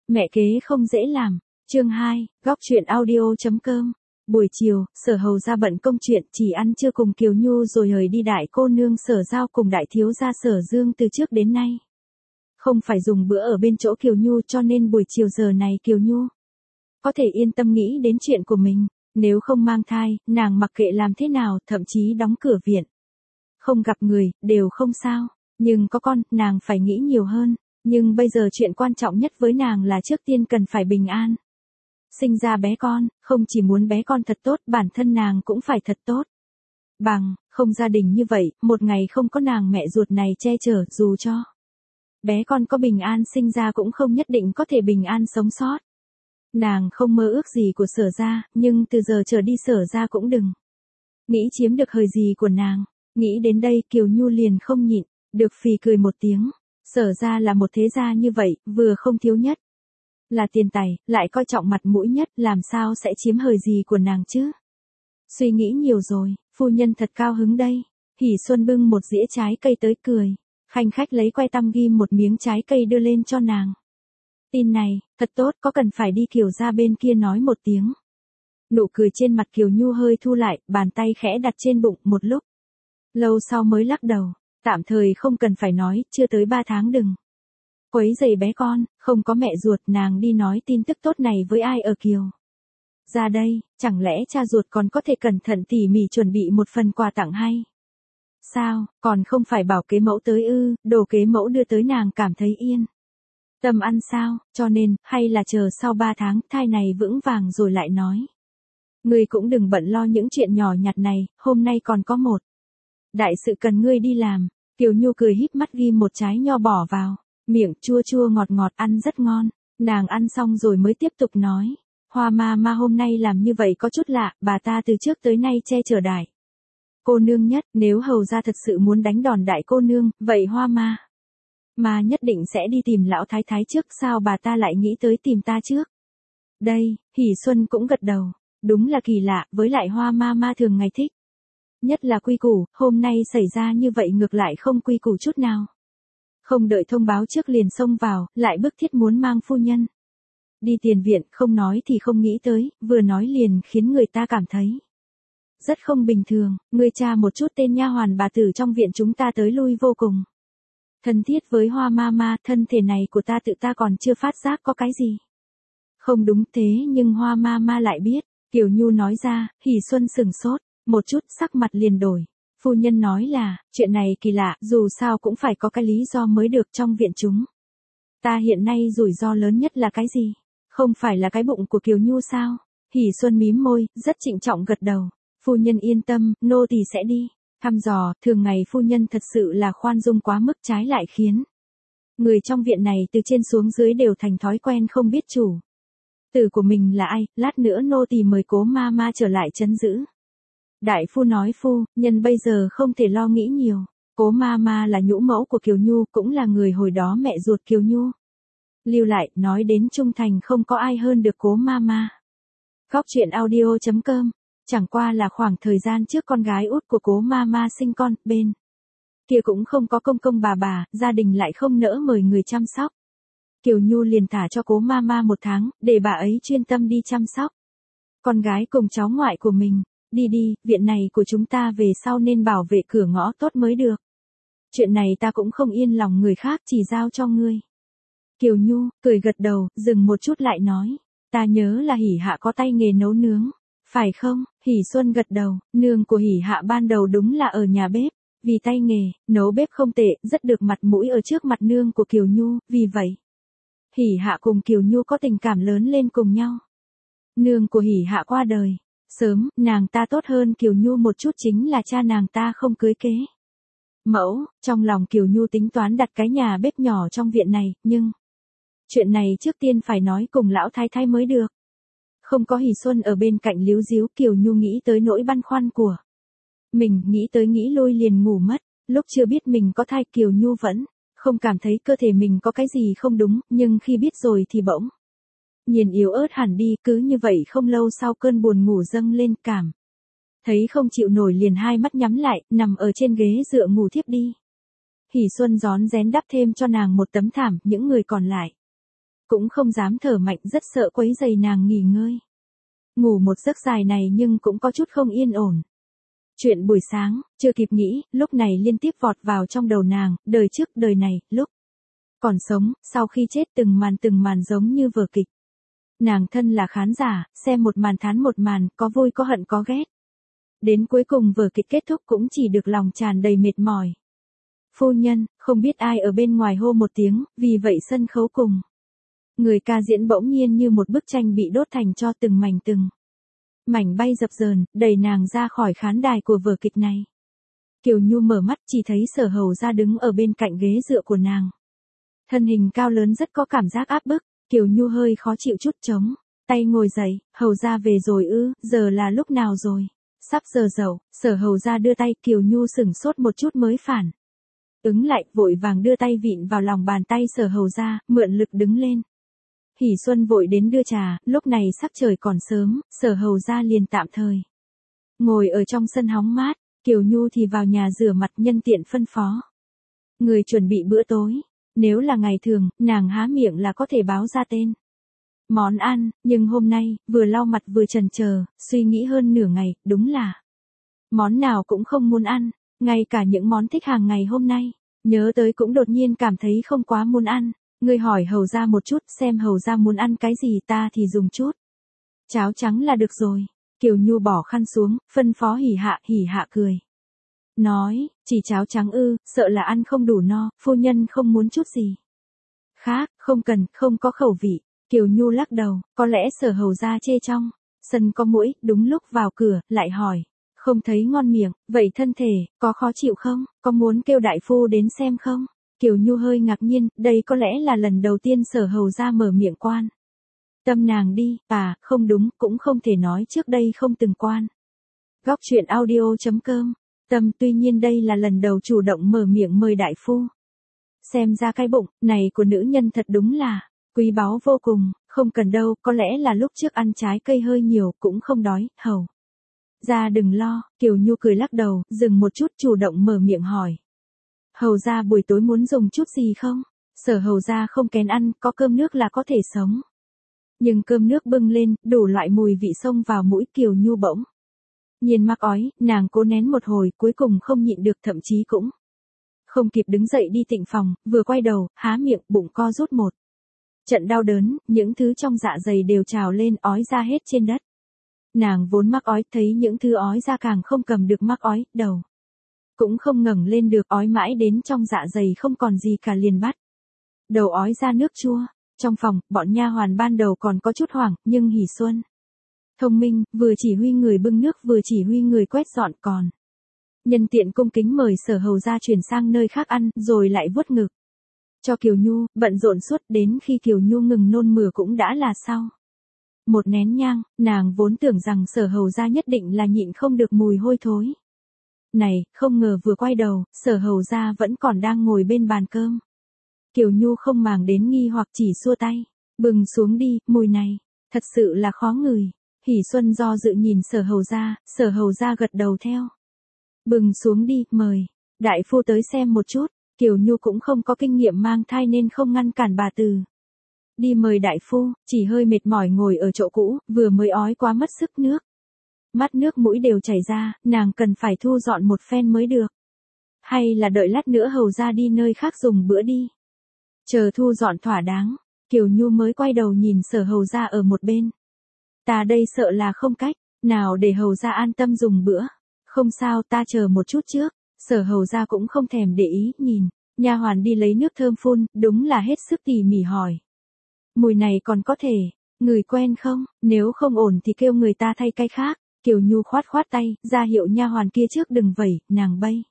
Mẹ kế không dễ làm. Chương 2, góc truyện audio.com. Buổi chiều, Sở Hầu ra bận công chuyện, chỉ ăn trưa cùng Kiều Nhu rồi hời đi đại cô nương Sở Giao cùng đại thiếu gia Sở Dương từ trước đến nay. Không phải dùng bữa ở bên chỗ Kiều Nhu cho nên buổi chiều giờ này Kiều Nhu có thể yên tâm nghĩ đến chuyện của mình. Nếu không mang thai, nàng mặc kệ làm thế nào, thậm chí đóng cửa viện. Không gặp người, đều không sao. Nhưng có con, nàng phải nghĩ nhiều hơn. Nhưng bây giờ chuyện quan trọng nhất với nàng là trước tiên cần phải bình an. Sinh ra bé con, không chỉ muốn bé con thật tốt, bản thân nàng cũng phải thật tốt. Bằng, không gia đình như vậy, một ngày không có nàng mẹ ruột này che chở, dù cho bé con có bình an sinh ra cũng không nhất định có thể bình an sống sót. Nàng không mơ ước gì của Sở gia, nhưng từ giờ trở đi Sở gia cũng đừng nghĩ chiếm được hời gì của nàng. Nghĩ đến đây Kiều Nhu liền không nhịn, được phì cười một tiếng. Sở gia là một thế gia như vậy, vừa không thiếu nhất là tiền tài, lại coi trọng mặt mũi nhất, làm sao sẽ chiếm hời gì của nàng chứ? Suy nghĩ nhiều rồi, phu nhân thật cao hứng đây. Hỷ Xuân bưng một dĩa trái cây tới cười, khanh khách lấy que tăm ghim một miếng trái cây đưa lên cho nàng. Tin này, thật tốt, có cần phải đi Kiều gia bên kia nói một tiếng. Nụ cười trên mặt Kiều Nhu hơi thu lại, bàn tay khẽ đặt trên bụng một lúc. Lâu sau mới lắc đầu, tạm thời không cần phải nói, chưa tới 3 tháng đừng quấy rầy bé con, không có mẹ ruột, nàng đi nói tin tức tốt này với ai ở Kiều ra đây, chẳng lẽ cha ruột còn có thể cẩn thận tỉ mỉ chuẩn bị một phần quà tặng hay? Sao, còn không phải bảo kế mẫu tới ư, đồ kế mẫu đưa tới nàng cảm thấy yên tâm ăn sao, cho nên, hay là chờ sau 3 tháng, thai này vững vàng rồi lại nói. Ngươi cũng đừng bận lo những chuyện nhỏ nhặt này, hôm nay còn có một đại sự cần ngươi đi làm. Kiều Nhu cười híp mắt ghi một trái nho bỏ vào miệng, chua chua ngọt ngọt, ăn rất ngon. Nàng ăn xong rồi mới tiếp tục nói, Hoa ma hôm nay làm như vậy có chút lạ, bà ta từ trước tới nay che chở đại cô nương nhất, nếu hầu ra thật sự muốn đánh đòn đại cô nương, vậy Hoa ma nhất định sẽ đi tìm lão thái thái trước, sao bà ta lại nghĩ tới tìm ta trước? Đây, Hỷ Xuân cũng gật đầu, đúng là kỳ lạ, với lại Hoa ma thường ngày thích nhất là quy củ, hôm nay xảy ra như vậy ngược lại không quy củ chút nào. Không đợi thông báo trước liền xông vào, lại bức thiết muốn mang phu nhân đi tiền viện, không nói thì không nghĩ tới, vừa nói liền khiến người ta cảm thấy rất không bình thường. Ngươi tra một chút tên nha hoàn bà tử trong viện chúng ta tới lui vô cùng thân thiết với Hoa ma, thân thể này của ta tự ta còn chưa phát giác có cái gì không đúng, thế nhưng Hoa ma lại biết. Kiều Nhu nói ra, Hỷ Xuân sừng sốt một chút, sắc mặt liền đổi. Phu nhân nói là, chuyện này kỳ lạ, dù sao cũng phải có cái lý do mới được. Trong viện chúng ta hiện nay rủi ro lớn nhất là cái gì? Không phải là cái bụng của Kiều Nhu sao? Hỷ Xuân mím môi, rất trịnh trọng gật đầu. Phu nhân yên tâm, nô tỳ sẽ đi thăm dò. Thường ngày phu nhân thật sự là khoan dung quá mức, trái lại khiến người trong viện này từ trên xuống dưới đều thành thói quen không biết chủ tử của mình là ai. Lát nữa nô tỳ mời Cố ma trở lại trấn giữ. Đại phu nói phu nhân bây giờ không thể lo nghĩ nhiều. Cố ma là nhũ mẫu của Kiều Nhu, cũng là người hồi đó mẹ ruột Kiều Nhu lưu lại, nói đến trung thành không có ai hơn được Cố ma. Góc truyện audio.com. Chẳng qua là khoảng thời gian trước con gái út của Cố ma sinh con, bên kia cũng không có công bà, gia đình lại không nỡ mời người chăm sóc. Kiều Nhu liền thả cho Cố ma 1 tháng, để bà ấy chuyên tâm đi chăm sóc con gái cùng cháu ngoại của mình. Đi, viện này của chúng ta về sau nên bảo vệ cửa ngõ tốt mới được. Chuyện này ta cũng không yên lòng người khác, chỉ giao cho ngươi. Kiều Nhu cười gật đầu, dừng một chút lại nói, ta nhớ là Hỷ Hạ có tay nghề nấu nướng, phải không? Hỷ Xuân gật đầu, nương của Hỷ Hạ ban đầu đúng là ở nhà bếp, vì tay nghề nấu bếp không tệ, rất được mặt mũi ở trước mặt nương của Kiều Nhu, vì vậy Hỷ Hạ cùng Kiều Nhu có tình cảm lớn lên cùng nhau. Nương của Hỷ Hạ qua đời sớm, nàng ta tốt hơn Kiều Nhu một chút, chính là cha nàng ta không cưới kế mẫu. Trong lòng Kiều Nhu tính toán đặt cái nhà bếp nhỏ trong viện này, nhưng chuyện này trước tiên phải nói cùng lão thái thái mới được. Không có Hỷ Xuân ở bên cạnh líu díu, Kiều Nhu nghĩ tới nỗi băn khoăn của mình, nghĩ tới nghĩ lui liền ngủ mất. Lúc chưa biết mình có thai Kiều Nhu vẫn không cảm thấy cơ thể mình có cái gì không đúng, nhưng khi biết rồi thì bỗng nhiên yếu ớt hẳn đi. Cứ như vậy không lâu sau cơn buồn ngủ dâng lên, cảm thấy không chịu nổi liền hai mắt nhắm lại, nằm ở trên ghế dựa ngủ thiếp đi. Hỷ Xuân rón rén đắp thêm cho nàng một tấm thảm, những người còn lại cũng không dám thở mạnh, rất sợ quấy rầy nàng nghỉ ngơi. Ngủ một giấc dài này nhưng cũng có chút không yên ổn. Chuyện buổi sáng, chưa kịp nghĩ, lúc này liên tiếp vọt vào trong đầu nàng, đời trước đời này, lúc còn sống, sau khi chết từng màn giống như vở kịch. Nàng thân là khán giả, xem một màn thán một màn, có vui có hận có ghét. Đến cuối cùng vở kịch kết thúc cũng chỉ được lòng tràn đầy mệt mỏi. Phu nhân, không biết ai ở bên ngoài hô một tiếng, vì vậy sân khấu cùng. Người ca diễn bỗng nhiên như một bức tranh bị đốt thành cho từng mảnh bay dập dờn, đẩy nàng ra khỏi khán đài của vở kịch này. Kiều Nhu mở mắt chỉ thấy Sở Hầu Gia đứng ở bên cạnh ghế dựa của nàng. Thân hình cao lớn rất có cảm giác áp bức, Kiều Nhu hơi khó chịu chút chống tay ngồi dậy, Hầu Gia về rồi ư, giờ là lúc nào rồi? Sắp giờ dậu, Sở Hầu Gia đưa tay, Kiều Nhu sửng sốt một chút mới phản ứng lại, vội vàng đưa tay vịn vào lòng bàn tay Sở Hầu Gia, mượn lực đứng lên. Hỷ Xuân vội đến đưa trà, lúc này sắc trời còn sớm, Sở Hầu Gia liền tạm thời ngồi ở trong sân hóng mát, Kiều Nhu thì vào nhà rửa mặt nhân tiện phân phó người chuẩn bị bữa tối. Nếu là ngày thường, nàng há miệng là có thể báo ra tên món ăn, nhưng hôm nay, vừa lau mặt vừa chần chờ, suy nghĩ hơn nửa ngày, đúng là món nào cũng không muốn ăn, ngay cả những món thích hàng ngày hôm nay, nhớ tới cũng đột nhiên cảm thấy không quá muốn ăn. Ngươi hỏi Hầu Gia một chút xem Hầu Gia muốn ăn cái gì, ta thì dùng chút cháo trắng là được rồi. Kiều Nhu bỏ khăn xuống, phân phó Hỉ Hạ cười nói, chỉ cháo trắng ư, sợ là ăn không đủ no, phu nhân không muốn chút gì khác, không cần, không có khẩu vị. Kiều Nhu lắc đầu, có lẽ Sở Hầu Gia chê trong sân có muỗi, đúng lúc vào cửa, lại hỏi, không thấy ngon miệng, vậy thân thể, có khó chịu không, có muốn kêu đại phu đến xem không? Kiều Nhu hơi ngạc nhiên, đây có lẽ là lần đầu tiên Sở Hầu Gia mở miệng quan tâm nàng đi, không đúng, cũng không thể nói trước đây không từng quan. Góc truyện audio.com, Tâm, tuy nhiên đây là lần đầu chủ động mở miệng mời đại phu. Xem ra cái bụng này của nữ nhân thật đúng là quý báu vô cùng, không cần đâu, có lẽ là lúc trước ăn trái cây hơi nhiều, cũng không đói. Hầu Gia đừng lo, Kiều Nhu cười lắc đầu, dừng một chút chủ động mở miệng hỏi. Hầu Gia buổi tối muốn dùng chút gì không? Sở Hầu Gia không kén ăn, có cơm nước là có thể sống. Nhưng cơm nước bưng lên, đủ loại mùi vị xông vào mũi, Kiều Nhu bỗng nhiên mắc ói, nàng cố nén một hồi, cuối cùng không nhịn được, thậm chí cũng không kịp đứng dậy đi tịnh phòng, vừa quay đầu, há miệng, bụng co rút một trận đau đớn, những thứ trong dạ dày đều trào lên, ói ra hết trên đất. Nàng vốn mắc ói, thấy những thứ ói ra càng không cầm được mắc ói, đầu cũng không ngẩng lên được, ói mãi đến trong dạ dày không còn gì cả liền bắt đầu ói ra nước chua. Trong phòng, bọn nha hoàn ban đầu còn có chút hoảng, nhưng Hỷ Xuân thông minh, vừa chỉ huy người bưng nước vừa chỉ huy người quét dọn, còn nhân tiện cung kính mời Sở Hầu Gia chuyển sang nơi khác ăn, rồi lại vuốt ngực cho Kiều Nhu, bận rộn suốt đến khi Kiều Nhu ngừng nôn mửa cũng đã là sau một nén nhang. Nàng vốn tưởng rằng Sở Hầu Gia nhất định là nhịn không được mùi hôi thối này, không ngờ vừa quay đầu, Sở Hầu Gia vẫn còn đang ngồi bên bàn cơm. Kiều Nhu không màng đến nghi hoặc chỉ xua tay, bừng xuống đi, mùi này thật sự là khó ngửi. Hỷ Xuân do dự nhìn Sở Hầu Gia gật đầu theo. Bừng xuống đi, mời đại phu tới xem một chút. Kiều Nhu cũng không có kinh nghiệm mang thai nên không ngăn cản bà từ đi mời đại phu, chỉ hơi mệt mỏi ngồi ở chỗ cũ, vừa mới ói quá mất sức, mắt nước mũi đều chảy ra, nàng cần phải thu dọn một phen mới được. Hay là đợi lát nữa Hầu Gia đi nơi khác dùng bữa đi. Chờ thu dọn thỏa đáng, Kiều Nhu mới quay đầu nhìn Sở Hầu Gia ở một bên. Ta đây sợ là không cách nào để Hầu Gia an tâm dùng bữa. Không sao, ta chờ một chút trước. Sở Hầu Gia cũng không thèm để ý, nhìn nha hoàn đi lấy nước thơm phun, đúng là hết sức tỉ mỉ hỏi. Mùi này còn có thể ngửi quen không? Nếu không ổn thì kêu người ta thay cái khác. Kiều Nhu khoát tay, ra hiệu nha hoàn kia trước đừng vẩy, nàng bây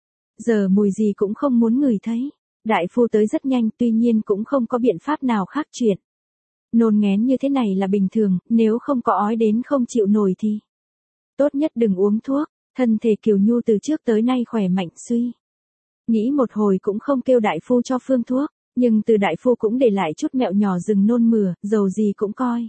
giờ mùi gì cũng không muốn ngửi thấy. Đại phu tới rất nhanh, tuy nhiên cũng không có biện pháp nào khác, chuyện nôn nghén như thế này là bình thường, nếu không có ói đến không chịu nổi thì tốt nhất đừng uống thuốc. Thân thể Kiều Nhu từ trước tới nay khỏe mạnh, suy nghĩ một hồi cũng không kêu đại phu cho phương thuốc, nhưng từ đại phu cũng để lại chút mẹo nhỏ dừng nôn mửa, dầu gì cũng coi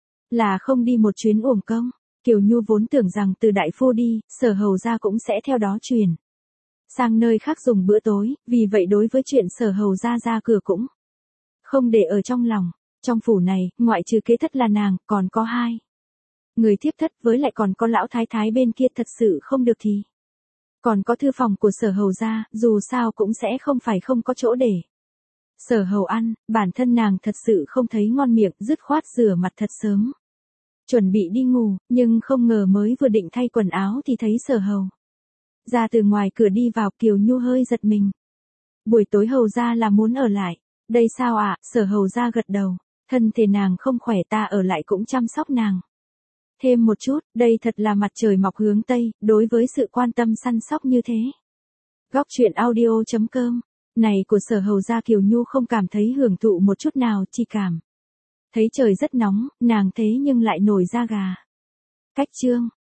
là không đi một chuyến uổng công. Kiều Nhu vốn tưởng rằng từ đại phu đi, Sở Hầu Gia cũng sẽ theo đó chuyển sang nơi khác dùng bữa tối, vì vậy đối với chuyện Sở Hầu Gia ra cửa cũng không để ở trong lòng. Trong phủ này, ngoại trừ kế thất là nàng, còn có hai người thiếp thất, với lại còn có lão thái thái bên kia, thật sự không được thì còn có thư phòng của Sở Hầu gia, dù sao cũng sẽ không phải không có chỗ để Sở Hầu ăn. Bản thân nàng thật sự không thấy ngon miệng, dứt khoát rửa mặt thật sớm, chuẩn bị đi ngủ, nhưng không ngờ mới vừa định thay quần áo thì thấy Sở Hầu ra từ ngoài cửa đi vào. Kiều Nhu hơi giật mình. Buổi tối Hầu gia là muốn ở lại đây sao ạ? Sở Hầu gia gật đầu. Thân thể nàng không khỏe, ta ở lại cũng chăm sóc nàng thêm một chút. Đây thật là mặt trời mọc hướng Tây, đối với sự quan tâm săn sóc như thế. Góc truyện audio.com này của Sở Hầu gia, Kiều Nhu không cảm thấy hưởng thụ một chút nào, chỉ cảm thấy trời rất nóng, nàng thế nhưng lại nổi da gà. Cách chương